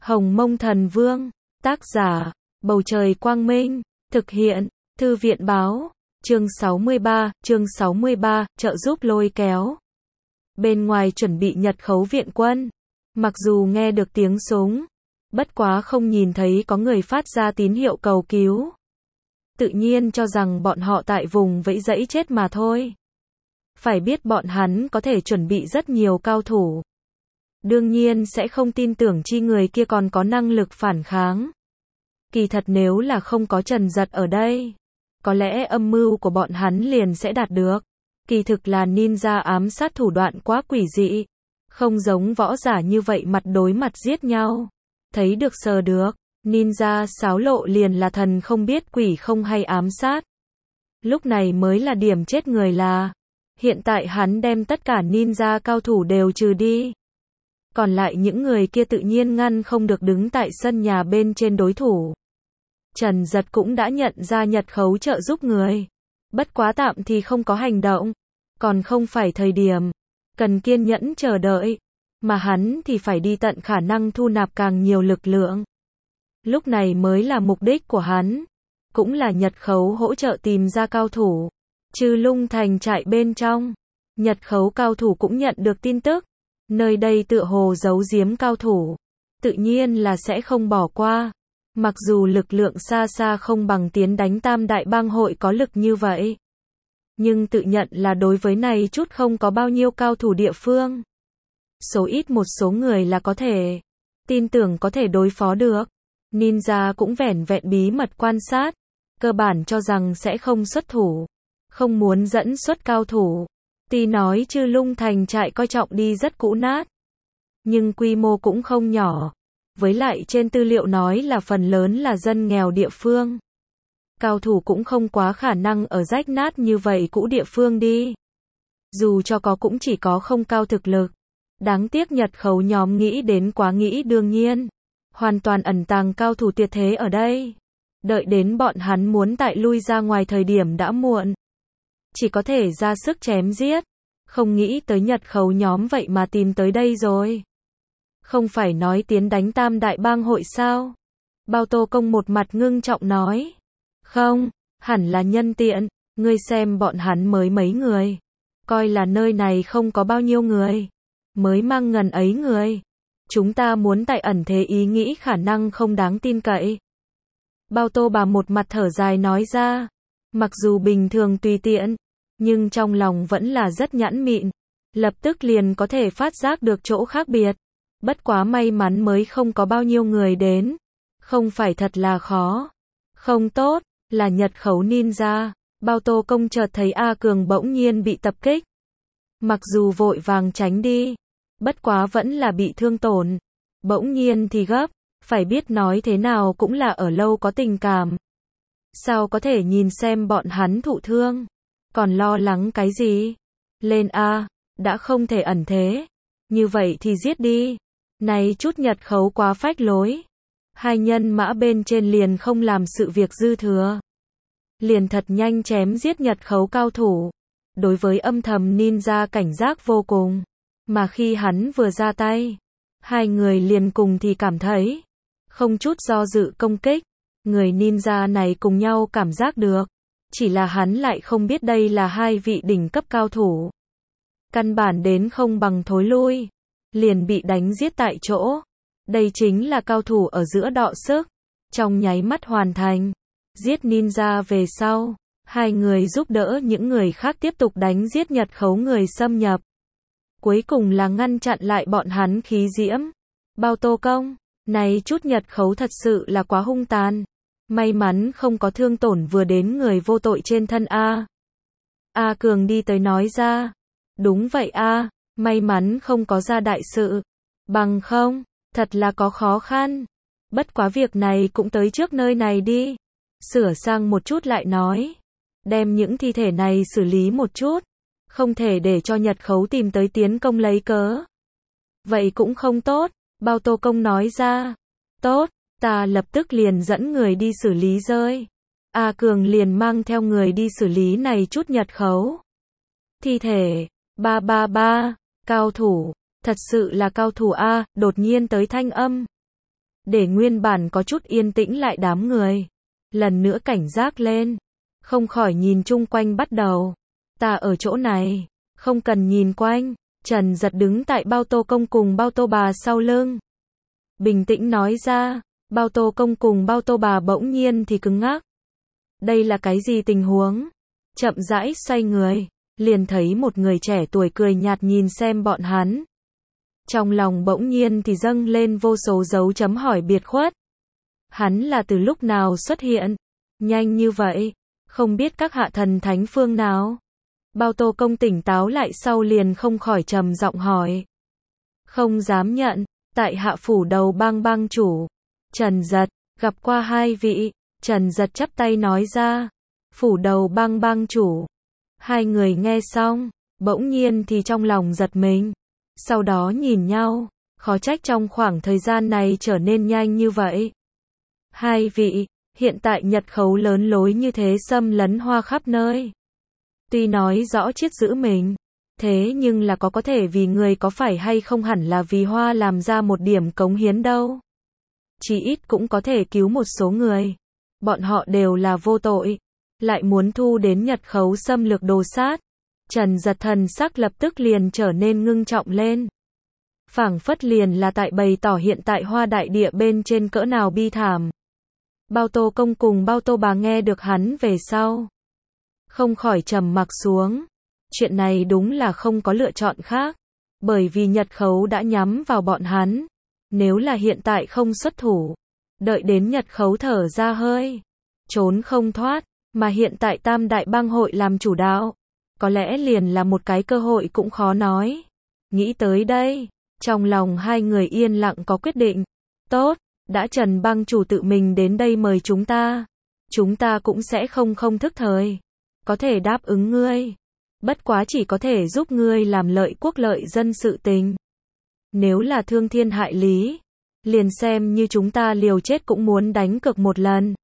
Hồng Mông Thần Vương, tác giả, Bầu Trời Quang Minh, thực hiện, Thư viện Báo, chương 63, trợ giúp lôi kéo. Bên ngoài chuẩn bị Nhật khấu viện quân, mặc dù nghe được tiếng súng, bất quá không nhìn thấy có người phát ra tín hiệu cầu cứu. Tự nhiên cho rằng bọn họ tại vùng vẫy dãy chết mà thôi. Phải biết bọn hắn có thể chuẩn bị rất nhiều cao thủ. Đương nhiên sẽ không tin tưởng chi người kia còn có năng lực phản kháng. Kỳ thật nếu là không có Trần Giật ở đây, có lẽ âm mưu của bọn hắn liền sẽ đạt được. Kỳ thực là ninja ám sát thủ đoạn quá quỷ dị. Không giống võ giả như vậy mặt đối mặt giết nhau. Thấy được sờ được, ninja xáo lộ liền là thần không biết quỷ không hay ám sát. Lúc này mới là điểm chết người là. Hiện tại hắn đem tất cả ninja cao thủ đều trừ đi. Còn lại những người kia tự nhiên ngăn không được đứng tại sân nhà bên trên đối thủ. Trần Giật cũng đã nhận ra Nhật khấu trợ giúp người. Bất quá tạm thì không có hành động. Còn không phải thời điểm. Cần kiên nhẫn chờ đợi. Mà hắn thì phải đi tận khả năng thu nạp càng nhiều lực lượng. Lúc này mới là mục đích của hắn. Cũng là Nhật khấu hỗ trợ tìm ra cao thủ. Trừ Lung Thành trại bên trong. Nhật khấu cao thủ cũng nhận được tin tức. Nơi đây tựa hồ giấu giếm cao thủ. Tự nhiên là sẽ không bỏ qua. Mặc dù lực lượng xa xa không bằng tiến đánh Tam Đại Bang hội có lực như vậy. Nhưng tự nhận là đối với này chút không có bao nhiêu cao thủ địa phương. Số ít một số người là có thể. Tin tưởng có thể đối phó được. Ninja cũng vẻn vẹn bí mật quan sát. Cơ bản cho rằng sẽ không xuất thủ. Không muốn dẫn xuất cao thủ. Tuy nói Trừ Lung Thành trại coi trọng đi rất cũ nát. Nhưng quy mô cũng không nhỏ. Với lại trên tư liệu nói là phần lớn là dân nghèo địa phương. Cao thủ cũng không quá khả năng ở rách nát như vậy cũ địa phương đi. Dù cho có cũng chỉ có không cao thực lực. Đáng tiếc Nhật khấu nhóm nghĩ đến quá nghĩ đương nhiên. Hoàn toàn ẩn tàng cao thủ tuyệt thế ở đây. Đợi đến bọn hắn muốn tại lui ra ngoài thời điểm đã muộn. Chỉ có thể ra sức chém giết. Không nghĩ tới Nhật khấu nhóm vậy mà tìm tới đây rồi. Không phải nói tiến đánh Tam Đại Bang hội sao? Bao Tô Công một mặt ngưng trọng nói. Không, hẳn là nhân tiện. Ngươi xem bọn hắn mới mấy người. Coi là nơi này không có bao nhiêu người. Mới mang ngần ấy người. Chúng ta muốn tại ẩn thế ý nghĩ khả năng không đáng tin cậy. Bao Tô bà một mặt thở dài nói ra. Mặc dù bình thường tùy tiện. Nhưng trong lòng vẫn là rất nhãn mịn. Lập tức liền có thể phát giác được chỗ khác biệt. Bất quá may mắn mới không có bao nhiêu người đến. Không phải thật là khó. Không tốt, là Nhật khấu ninja. Bao Tô Công chợt thấy A Cường bỗng nhiên bị tập kích. Mặc dù vội vàng tránh đi. Bất quá vẫn là bị thương tổn. Bỗng nhiên thì gấp. Phải biết nói thế nào cũng là ở lâu có tình cảm. Sao có thể nhìn xem bọn hắn thụ thương. Còn lo lắng cái gì? Lên A, đã không thể ẩn thế. Như vậy thì giết đi. Này chút Nhật khấu quá phách lối. Hai nhân mã bên trên liền không làm sự việc dư thừa. Liền thật nhanh chém giết Nhật khấu cao thủ. Đối với âm thầm ninja cảnh giác vô cùng. Mà khi hắn vừa ra tay, hai người liền cùng thì cảm thấy. Không chút do dự công kích. Người ninja này cùng nhau cảm giác được. Chỉ là hắn lại không biết đây là hai vị đỉnh cấp cao thủ. Căn bản đến không bằng thối lui. Liền bị đánh giết tại chỗ. Đây chính là cao thủ ở giữa đọ sức. Trong nháy mắt hoàn thành. Giết ninja về sau. Hai người giúp đỡ những người khác tiếp tục đánh giết Nhật khấu người xâm nhập. Cuối cùng là ngăn chặn lại bọn hắn khí diễm. Bao Tô Công. Này chút Nhật khấu thật sự là quá hung tàn. May mắn không có thương tổn vừa đến người vô tội trên thân A. A Cường đi tới nói ra. Đúng vậy A, may mắn không có ra đại sự. Bằng không, thật là có khó khăn. Bất quá việc này cũng tới trước nơi này đi. Sửa sang một chút lại nói. Đem những thi thể này xử lý một chút. Không thể để cho Nhật khấu tìm tới tiến công lấy cớ. Vậy cũng không tốt, Bao Tô Công nói ra. Tốt. Ta lập tức liền dẫn người đi xử lý rơi. A Cường liền mang theo người đi xử lý này chút Nhật khấu. Thi thể. Ba. Cao thủ. Thật sự là cao thủ A. Đột nhiên tới thanh âm. để nguyên bản có chút yên tĩnh lại đám người. Lần nữa cảnh giác lên, không khỏi nhìn chung quanh bắt đầu. Ta ở chỗ này, không cần nhìn quanh. Trần Giật đứng tại Bao Tô Công cùng Bao Tô Bà sau lưng. Bình tĩnh nói ra, Bao Tô Công cùng Bao Tô Bà bỗng nhiên thì cứng ngắc. Đây là cái gì tình huống? Chậm rãi xoay người, liền thấy một người trẻ tuổi cười nhạt nhìn xem bọn hắn. Trong lòng bỗng nhiên thì dâng lên vô số dấu chấm hỏi biệt khuất. Hắn là từ lúc nào xuất hiện? Nhanh như vậy, không biết các hạ thần thánh phương nào? Bao Tô Công tỉnh táo lại sau liền không khỏi trầm giọng hỏi. Không dám nhận, tại hạ phủ đầu bang bang chủ. Trần Giật, gặp qua hai vị. Trần Giật chắp tay nói ra. Phủ đầu bang bang chủ. Hai người nghe xong, bỗng nhiên thì trong lòng giật mình. Sau đó nhìn nhau, khó trách trong khoảng thời gian này trở nên nhanh như vậy. Hai vị, hiện tại Nhật khấu lớn lối như thế xâm lấn Hoa khắp nơi. Tuy nói rõ chiết giữ mình, thế nhưng là có thể vì người có phải hay không hẳn là vì Hoa làm ra một điểm cống hiến đâu. Chỉ ít cũng có thể cứu một số người. Bọn họ đều là vô tội, lại muốn thu đến Nhật khấu xâm lược đồ sát. Trần Giật thần sắc lập tức liền trở nên ngưng trọng lên. Phảng phất liền là tại bày tỏ hiện tại Hoa đại địa bên trên cỡ nào bi thảm. Bao Tô Công cùng Bao Tô Bà nghe được hắn về sau, không khỏi trầm mặc xuống. Chuyện này đúng là không có lựa chọn khác, bởi vì Nhật khấu đã nhắm vào bọn hắn. Nếu là hiện tại không xuất thủ, đợi đến Nhật khấu thở ra hơi, trốn không thoát, mà hiện tại Tam Đại Bang hội làm chủ đạo, có lẽ liền là một cái cơ hội cũng khó nói. Nghĩ tới đây, trong lòng hai người yên lặng có quyết định. Tốt, đã Trần bang chủ tự mình đến đây mời chúng ta cũng sẽ không thức thời. Có thể đáp ứng ngươi. Bất quá chỉ có thể giúp ngươi làm lợi quốc lợi dân sự tình. Nếu là thương thiên hại lý, liền xem như chúng ta liều chết cũng muốn đánh cược một lần.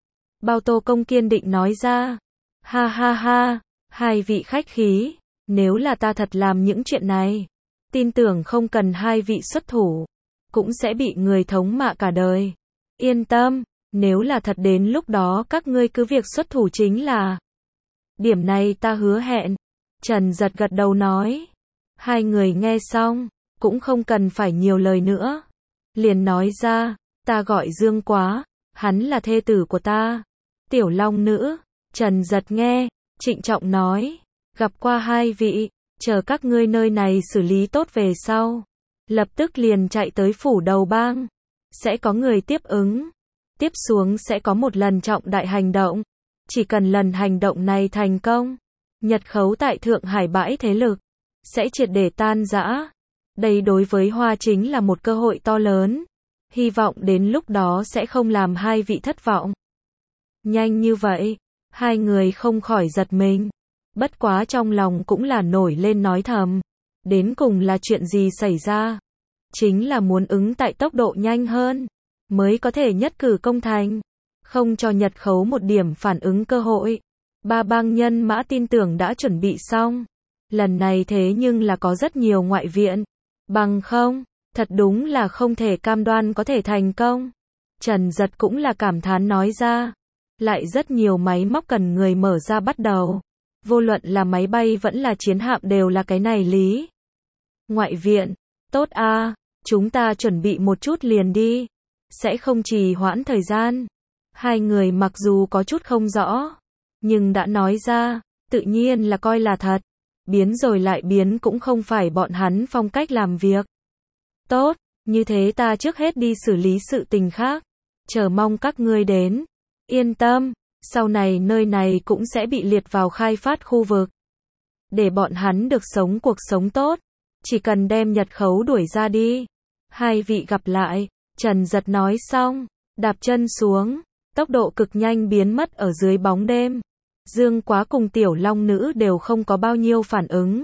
Bao Tô Công kiên định nói ra. Ha ha ha, hai vị khách khí, nếu là ta thật làm những chuyện này, tin tưởng không cần hai vị xuất thủ, cũng sẽ bị người thống mạ cả đời. Yên tâm, nếu là thật đến lúc đó các ngươi cứ việc xuất thủ chính là. Điểm này ta hứa hẹn. Trần Giật gật đầu nói. Hai người nghe xong, cũng không cần phải nhiều lời nữa. Liền nói ra, ta gọi Dương Quá, hắn là thê tử của ta. Tiểu Long Nữ. Trần Giật nghe, trịnh trọng nói, gặp qua hai vị, chờ các ngươi nơi này xử lý tốt về sau. Lập tức liền chạy tới phủ đầu bang. Sẽ có người tiếp ứng. Tiếp xuống sẽ có một lần trọng đại hành động. Chỉ cần lần hành động này thành công, Nhật khấu tại Thượng Hải bãi thế lực sẽ triệt để tan rã. Đây đối với Hoa chính là một cơ hội to lớn. Hy vọng đến lúc đó sẽ không làm hai vị thất vọng. Nhanh như vậy, hai người không khỏi giật mình. Bất quá trong lòng cũng là nổi lên nói thầm. Đến cùng là chuyện gì xảy ra? Chính là muốn ứng tại tốc độ nhanh hơn, mới có thể nhất cử công thành. Không cho Nhật khấu một điểm phản ứng cơ hội. Ba bang nhân mã tin tưởng đã chuẩn bị xong. Lần này thế nhưng là có rất nhiều ngoại viện. Bằng không, thật đúng là không thể cam đoan có thể thành công. Trần Giật cũng là cảm thán nói ra. Lại rất nhiều máy móc cần người mở ra bắt đầu. Vô luận là máy bay vẫn là chiến hạm đều là cái này lý. Ngoại viện, tốt a, chúng ta chuẩn bị một chút liền đi. Sẽ không trì hoãn thời gian. Hai người mặc dù có chút không rõ, nhưng đã nói ra, tự nhiên là coi là thật. Biến rồi lại biến cũng không phải bọn hắn phong cách làm việc. Tốt, như thế ta trước hết đi xử lý sự tình khác. Chờ mong các ngươi đến. Yên tâm, sau này nơi này cũng sẽ bị liệt vào khai phát khu vực. Để bọn hắn được sống cuộc sống tốt. Chỉ cần đem Nhật khấu đuổi ra đi. Hai vị gặp lại. Trần Giật nói xong, đạp chân xuống. Tốc độ cực nhanh biến mất ở dưới bóng đêm. Dương Quá cùng Tiểu Long Nữ đều không có bao nhiêu phản ứng.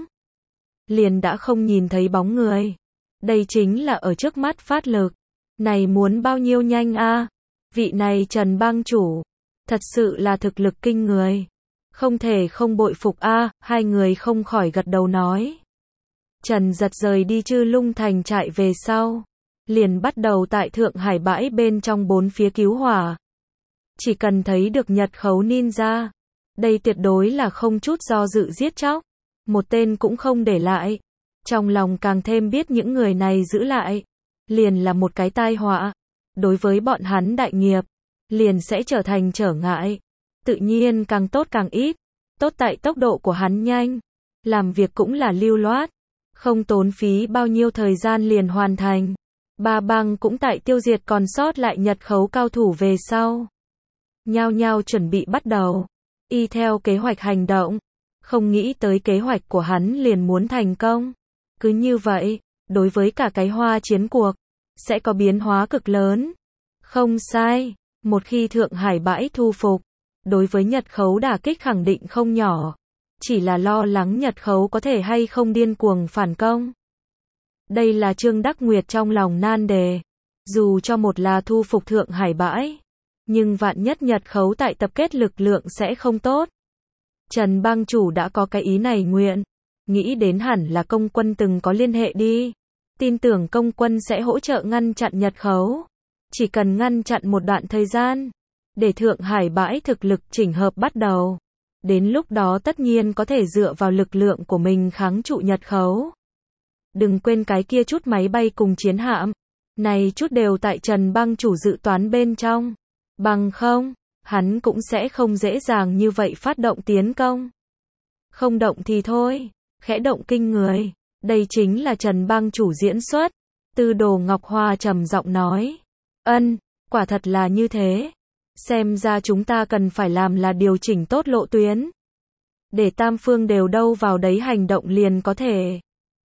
Liền đã không nhìn thấy bóng người. Đây chính là ở trước mắt phát lực. Này muốn bao nhiêu nhanh a? Vị này Trần bang chủ, thật sự là thực lực kinh người. Không thể không bội phục a, hai người không khỏi gật đầu nói. Trần Giật rời đi Chư Lung Thành trại về sau. liền bắt đầu tại Thượng Hải bãi bên trong bốn phía cứu hỏa. Chỉ cần thấy được Nhật khấu ninja, đây tuyệt đối là không chút do dự giết chóc, một tên cũng không để lại. Trong lòng càng thêm biết những người này giữ lại, liền là một cái tai họa. Đối với bọn hắn đại nghiệp, liền sẽ trở thành trở ngại. Tự nhiên càng tốt càng ít. Tốt tại tốc độ của hắn nhanh, làm việc cũng là lưu loát, không tốn phí bao nhiêu thời gian liền hoàn thành. Ba bang cũng tại tiêu diệt còn sót lại Nhật khấu cao thủ về sau. Nhao nhao chuẩn bị bắt đầu, y theo kế hoạch hành động. Không nghĩ tới kế hoạch của hắn liền muốn thành công. Cứ như vậy, đối với cả cái Hoa chiến cuộc, sẽ có biến hóa cực lớn. Không sai, một khi Thượng Hải bãi thu phục, đối với Nhật khấu đả kích khẳng định không nhỏ. Chỉ là lo lắng Nhật khấu có thể hay không điên cuồng phản công. Đây là Trương Đắc Nguyệt trong lòng nan đề. Dù cho một là thu phục Thượng Hải bãi, nhưng vạn nhất Nhật khấu tại tập kết lực lượng sẽ không tốt. Trần bang chủ đã có cái ý này nguyện. Nghĩ đến hẳn là công quân từng có liên hệ đi. Tin tưởng công quân sẽ hỗ trợ ngăn chặn Nhật khấu. Chỉ cần ngăn chặn một đoạn thời gian, để Thượng Hải bãi thực lực chỉnh hợp bắt đầu. Đến lúc đó tất nhiên có thể dựa vào lực lượng của mình kháng trụ Nhật khấu. Đừng quên cái kia chút máy bay cùng chiến hạm. Này chút đều tại Trần bang chủ dự toán bên trong. Bằng không, hắn cũng sẽ không dễ dàng như vậy phát động tiến công. Không động thì thôi, khẽ động kinh người. Đây chính là Trần bang chủ diễn xuất. Tư Đồ Ngọc Hoa trầm giọng nói. Quả thật là như thế. Xem ra chúng ta cần phải làm là điều chỉnh tốt lộ tuyến. Để tam phương đều đâu vào đấy hành động liền có thể.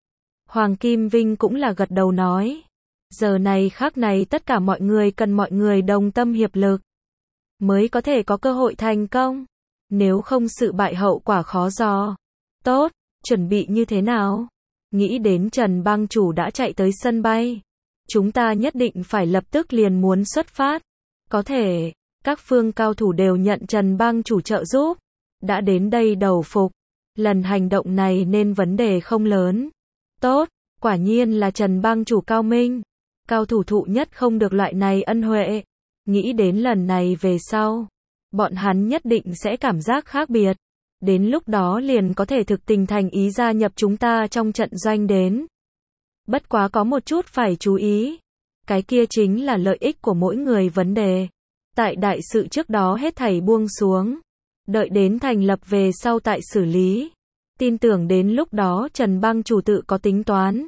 Hoàng Kim Vinh cũng là gật đầu nói. Giờ này khắc này tất cả mọi người cần mọi người đồng tâm hiệp lực, mới có thể có cơ hội thành công. Nếu không sự bại hậu quả khó dò. Tốt, chuẩn bị như thế nào? Nghĩ đến Trần bang chủ đã chạy tới sân bay. Chúng ta nhất định phải lập tức liền muốn xuất phát. Có thể, các phương cao thủ đều nhận Trần bang chủ trợ giúp. Đã đến đây đầu phục. Lần hành động này nên vấn đề không lớn. Tốt, quả nhiên là Trần bang chủ cao minh. Cao thủ thụ nhất không được loại này ân huệ. Nghĩ đến lần này về sau, bọn hắn nhất định sẽ cảm giác khác biệt. Đến lúc đó liền có thể thực tình thành ý gia nhập chúng ta trong trận doanh đến. Bất quá có một chút phải chú ý. Cái kia chính là lợi ích của mỗi người vấn đề. Tại đại sự trước đó hết thảy buông xuống. Đợi đến thành lập về sau tại xử lý. Tin tưởng đến lúc đó Trần bang chủ tự có tính toán.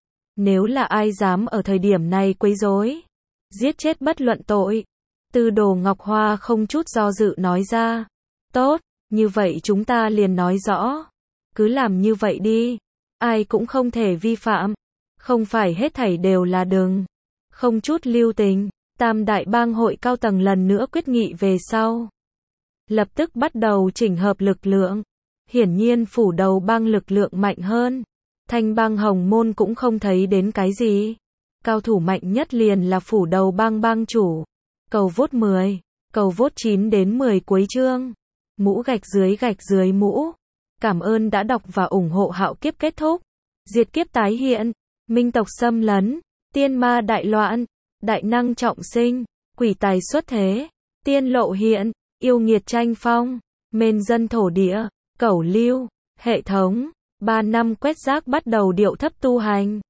Nếu là ai dám ở thời điểm này quấy rối, giết chết bất luận tội. Tư Đồ Ngọc Hoa không chút do dự nói ra. Tốt, như vậy chúng ta liền nói rõ. Cứ làm như vậy đi. Ai cũng không thể vi phạm. Không phải hết thảy đều là đừng. Không chút lưu tình. Tam đại bang hội cao tầng lần nữa quyết nghị về sau. Lập tức bắt đầu chỉnh hợp lực lượng. Hiển nhiên phủ đầu bang lực lượng mạnh hơn. Thanh bang Hồng Môn cũng không thấy đến cái gì. Cao thủ mạnh nhất liền là phủ đầu bang bang chủ. Cầu vốt 10, cầu vốt 9 đến 10 cuối chương. Mũ gạch dưới mũ. Cảm ơn đã đọc và ủng hộ Hạo Kiếp kết thúc. Diệt kiếp tái hiện. Minh tộc xâm lấn. Tiên ma đại loạn. Đại năng trọng sinh. Quỷ tài xuất thế. Tiên lộ hiện. Yêu nghiệt tranh phong. Mên dân thổ địa. Cẩu lưu. Hệ thống. 3 năm quét rác bắt đầu điệu thấp tu hành.